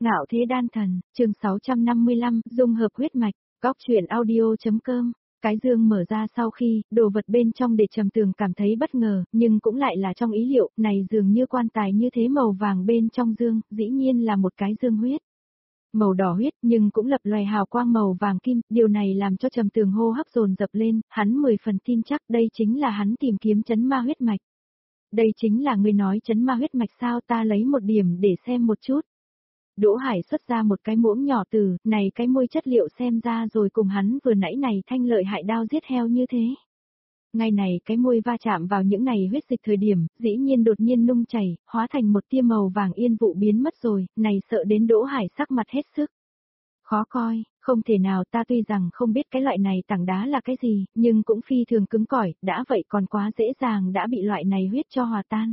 Ngạo thế đan thần, chương 655, dung hợp huyết mạch, góc truyện audio.com. Cái dương mở ra sau khi, đồ vật bên trong để Trầm Tường cảm thấy bất ngờ, nhưng cũng lại là trong ý liệu, này dường như quan tài như thế màu vàng bên trong dương, dĩ nhiên là một cái dương huyết. Màu đỏ huyết nhưng cũng lập loè hào quang màu vàng kim, điều này làm cho Trầm Tường hô hấp dồn dập lên, hắn 10 phần tin chắc đây chính là hắn tìm kiếm chấn ma huyết mạch. Đây chính là người nói chấn ma huyết mạch sao, ta lấy một điểm để xem một chút. Đỗ Hải xuất ra một cái muỗng nhỏ từ, này cái môi chất liệu xem ra rồi cùng hắn vừa nãy này thanh lợi hại đao giết heo như thế. Ngay này cái môi va chạm vào những này huyết dịch thời điểm, dĩ nhiên đột nhiên nung chảy, hóa thành một tia màu vàng yên vụ biến mất rồi, này sợ đến Đỗ Hải sắc mặt hết sức. Khó coi, không thể nào, ta tuy rằng không biết cái loại này tảng đá là cái gì, nhưng cũng phi thường cứng cỏi, đã vậy còn quá dễ dàng đã bị loại này huyết cho hòa tan.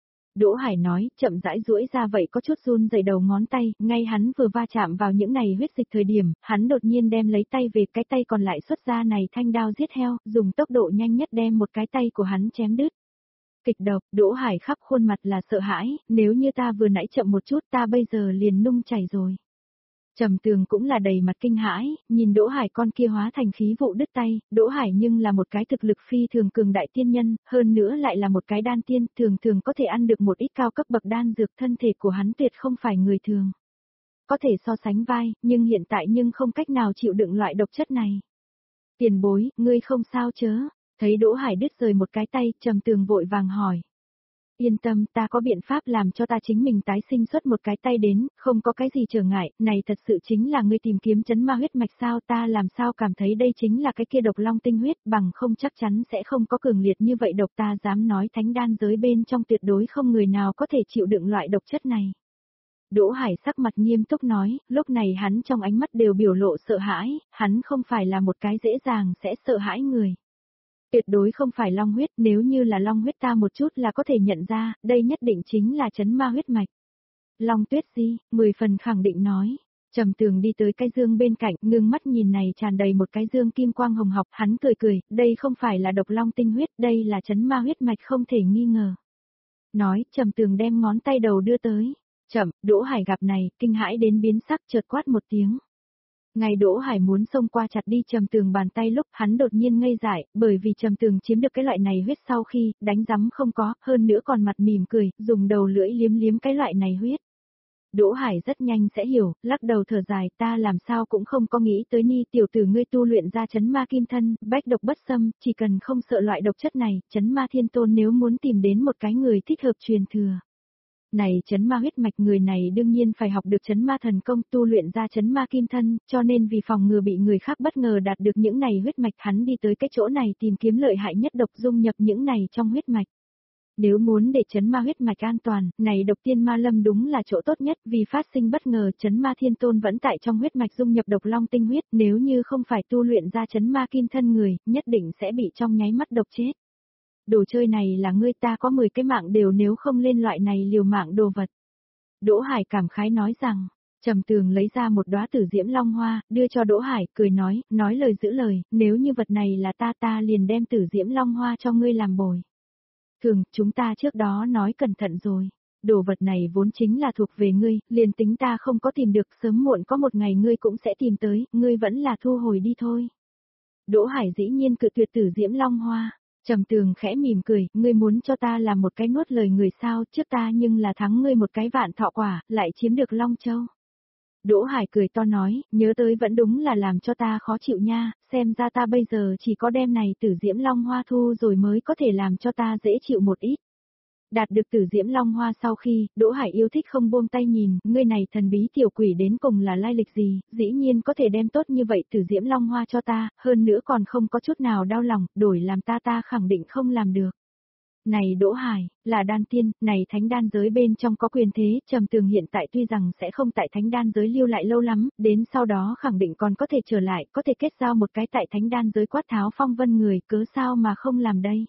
Đỗ Hải nói, chậm rãi duỗi ra vậy có chút run rẩy đầu ngón tay, ngay hắn vừa va chạm vào những này huyết dịch thời điểm, hắn đột nhiên đem lấy tay về, cái tay còn lại xuất ra này thanh đao giết heo, dùng tốc độ nhanh nhất đem một cái tay của hắn chém đứt. Kịch độc, Đỗ Hải khắp khuôn mặt là sợ hãi, nếu như ta vừa nãy chậm một chút ta bây giờ liền nung chảy rồi. Trầm Tường cũng là đầy mặt kinh hãi, nhìn Đỗ Hải con kia hóa thành khí vụ đứt tay, Đỗ Hải nhưng là một cái thực lực phi thường cường đại tiên nhân, hơn nữa lại là một cái đan tiên, thường có thể ăn được một ít cao cấp bậc đan dược, thân thể của hắn tuyệt không phải người thường. Có thể so sánh vai, nhưng hiện tại nhưng không cách nào chịu đựng loại độc chất này. Tiền bối, ngươi không sao chớ? Thấy Đỗ Hải đứt rời một cái tay, Trầm Tường vội vàng hỏi. Yên tâm, ta có biện pháp làm cho ta chính mình tái sinh xuất một cái tay đến, không có cái gì trở ngại, này thật sự chính là ngươi tìm kiếm chấn ma huyết mạch sao, ta làm sao cảm thấy đây chính là cái kia độc long tinh huyết, bằng không chắc chắn sẽ không có cường liệt như vậy độc, ta dám nói thánh đan giới bên trong tuyệt đối không người nào có thể chịu đựng loại độc chất này. Đỗ Hải sắc mặt nghiêm túc nói, lúc này hắn trong ánh mắt đều biểu lộ sợ hãi, hắn không phải là một cái dễ dàng sẽ sợ hãi người. Tuyệt đối không phải long huyết, nếu như là long huyết ta một chút là có thể nhận ra, đây nhất định chính là chấn ma huyết mạch. Long Tuyết Di, 10 phần khẳng định nói. Trầm Tường đi tới cái dương bên cạnh, ngưng mắt nhìn này tràn đầy một cái dương kim quang hồng học, hắn cười, đây không phải là độc long tinh huyết, đây là chấn ma huyết mạch không thể nghi ngờ. Nói, Trầm Tường đem ngón tay đầu đưa tới. Chậm, Đỗ Hải gặp này, kinh hãi đến biến sắc, chợt quát một tiếng. Ngay Đỗ Hải muốn xông qua chặt đi Trầm Tường bàn tay lúc hắn đột nhiên ngây dại, bởi vì Trầm Tường chiếm được cái loại này huyết sau khi, đánh rắm không có, hơn nữa còn mặt mỉm cười, dùng đầu lưỡi liếm cái loại này huyết. Đỗ Hải rất nhanh sẽ hiểu, lắc đầu thở dài, ta làm sao cũng không có nghĩ tới ni tiểu tử ngươi tu luyện ra chấn ma kim thân, bách độc bất xâm, chỉ cần không sợ loại độc chất này, chấn ma thiên tôn nếu muốn tìm đến một cái người thích hợp truyền thừa. Này chấn ma huyết mạch người này đương nhiên phải học được chấn ma thần công tu luyện ra chấn ma kim thân, cho nên vì phòng ngừa bị người khác bất ngờ đạt được những này huyết mạch hắn đi tới cái chỗ này tìm kiếm lợi hại nhất độc dung nhập những này trong huyết mạch. Nếu muốn để chấn ma huyết mạch an toàn, này độc tiên ma lâm đúng là chỗ tốt nhất vì phát sinh bất ngờ chấn ma thiên tôn vẫn tại trong huyết mạch dung nhập độc long tinh huyết, nếu như không phải tu luyện ra chấn ma kim thân người, nhất định sẽ bị trong nháy mắt độc chết. Đồ chơi này là ngươi, ta có 10 cái mạng đều nếu không lên loại này liều mạng đồ vật. Đỗ Hải cảm khái nói rằng, Trầm Tường lấy ra một đóa tử diễm long hoa, đưa cho Đỗ Hải, cười nói lời giữ lời, nếu như vật này là ta liền đem tử diễm long hoa cho ngươi làm bồi. Thường, chúng ta trước đó nói cẩn thận rồi, đồ vật này vốn chính là thuộc về ngươi, liền tính ta không có tìm được, sớm muộn có một ngày ngươi cũng sẽ tìm tới, ngươi vẫn là thu hồi đi thôi. Đỗ Hải dĩ nhiên cự tuyệt tử diễm long hoa. Trầm Tường khẽ mỉm cười, ngươi muốn cho ta làm một cái nuốt lời người sao, trước ta nhưng là thắng ngươi một cái vạn thọ quả, lại chiếm được Long Châu. Đỗ Hải cười to nói, nhớ tới vẫn đúng là làm cho ta khó chịu nha, xem ra ta bây giờ chỉ có đem này tử diễm long hoa thu rồi mới có thể làm cho ta dễ chịu một ít. Đạt được tử diễm long hoa sau khi, Đỗ Hải yêu thích không buông tay nhìn, ngươi này thần bí tiểu quỷ đến cùng là lai lịch gì, dĩ nhiên có thể đem tốt như vậy tử diễm long hoa cho ta, hơn nữa còn không có chút nào đau lòng, đổi làm ta khẳng định không làm được. Này Đỗ Hải, là đan tiên, này thánh đan giới bên trong có quyền thế, Trầm Tường hiện tại tuy rằng sẽ không tại thánh đan giới lưu lại lâu lắm, đến sau đó khẳng định còn có thể trở lại, có thể kết giao một cái tại thánh đan giới quát tháo phong vân người, cớ sao mà không làm đây.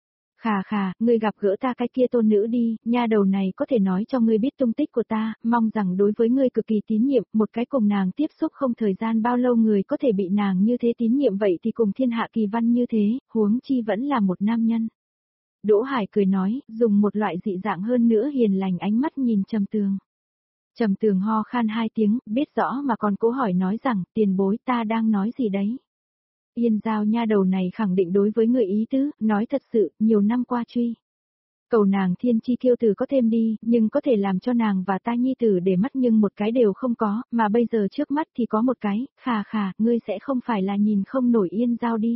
Khà, ngươi gặp gỡ ta cái kia tôn nữ đi, nha đầu này có thể nói cho ngươi biết tung tích của ta, mong rằng đối với ngươi cực kỳ tín nhiệm, một cái cùng nàng tiếp xúc không thời gian bao lâu người có thể bị nàng như thế tín nhiệm vậy thì cùng thiên hạ kỳ văn như thế, huống chi vẫn là một nam nhân. Đỗ Hải cười nói, dùng một loại dị dạng hơn nữa hiền lành ánh mắt nhìn Trầm Tường. Trầm Tường ho khan 2 tiếng, biết rõ mà còn cố hỏi nói rằng, tiền bối ta đang nói gì đấy. Yên Giao nha đầu này khẳng định đối với người ý tứ, nói thật sự, nhiều năm qua truy. Cầu nàng thiên chi kiêu tử có thêm đi, nhưng có thể làm cho nàng và ta nhi tử để mắt nhưng một cái đều không có, mà bây giờ trước mắt thì có một cái, khà khà, ngươi sẽ không phải là nhìn không nổi Yên Giao đi.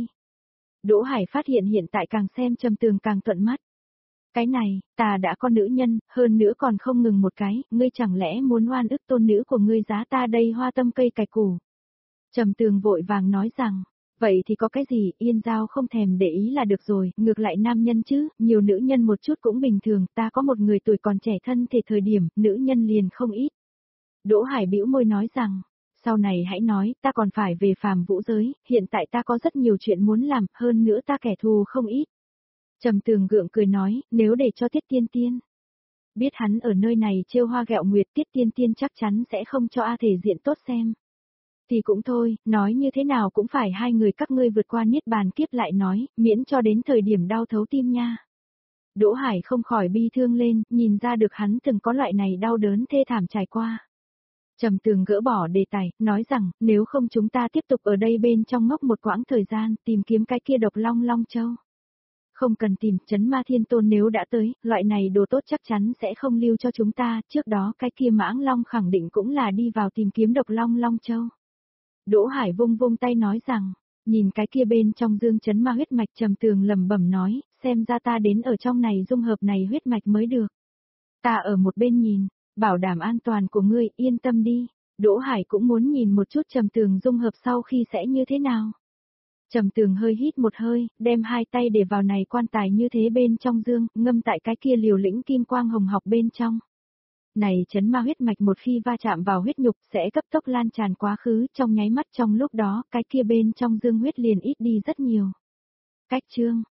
Đỗ Hải phát hiện hiện tại càng xem Trầm Tường càng thuận mắt. Cái này, ta đã có nữ nhân, hơn nữa còn không ngừng một cái, ngươi chẳng lẽ muốn oan ức tôn nữ của ngươi giá ta đây hoa tâm cây cải củ. Trầm Tường vội vàng nói rằng, vậy thì có cái gì, Yên Giao không thèm để ý là được rồi, ngược lại nam nhân chứ, nhiều nữ nhân một chút cũng bình thường, ta có một người tuổi còn trẻ thân thể thời điểm, nữ nhân liền không ít. Đỗ Hải bĩu môi nói rằng, sau này hãy nói, ta còn phải về phàm vũ giới, hiện tại ta có rất nhiều chuyện muốn làm, hơn nữa ta kẻ thù không ít. Trầm Tường gượng cười nói, nếu để cho Tiết Tiên Tiên biết hắn ở nơi này trêu hoa gẹo nguyệt, Tiết Tiên Tiên chắc chắn sẽ không cho A thể diện tốt xem. Thì cũng thôi, nói như thế nào cũng phải hai người các ngươi vượt qua niết bàn kiếp lại nói, miễn cho đến thời điểm đau thấu tim nha. Đỗ Hải không khỏi bi thương lên, nhìn ra được hắn từng có loại này đau đớn thê thảm trải qua. Trầm Tường gỡ bỏ đề tài, nói rằng, nếu không chúng ta tiếp tục ở đây bên trong ngốc một quãng thời gian, tìm kiếm cái kia độc long long châu. Không cần tìm, Trấn Ma Thiên Tôn nếu đã tới, loại này đồ tốt chắc chắn sẽ không lưu cho chúng ta, trước đó cái kia mãng long khẳng định cũng là đi vào tìm kiếm độc long long châu. Đỗ Hải vung vung tay nói rằng, nhìn cái kia bên trong dương chấn ma huyết mạch. Trầm Tường lẩm bẩm nói, xem ra ta đến ở trong này dung hợp này huyết mạch mới được. Ta ở một bên nhìn, bảo đảm an toàn của ngươi, yên tâm đi. Đỗ Hải cũng muốn nhìn một chút Trầm Tường dung hợp sau khi sẽ như thế nào. Trầm Tường hơi hít một hơi, đem hai tay để vào này quan tài như thế bên trong dương, ngâm tại cái kia liều lĩnh kim quang hồng học bên trong. Này chấn ma huyết mạch một khi va chạm vào huyết nhục sẽ cấp tốc lan tràn quá khứ, trong nháy mắt trong lúc đó, cái kia bên trong dương huyết liền ít đi rất nhiều. Cách chương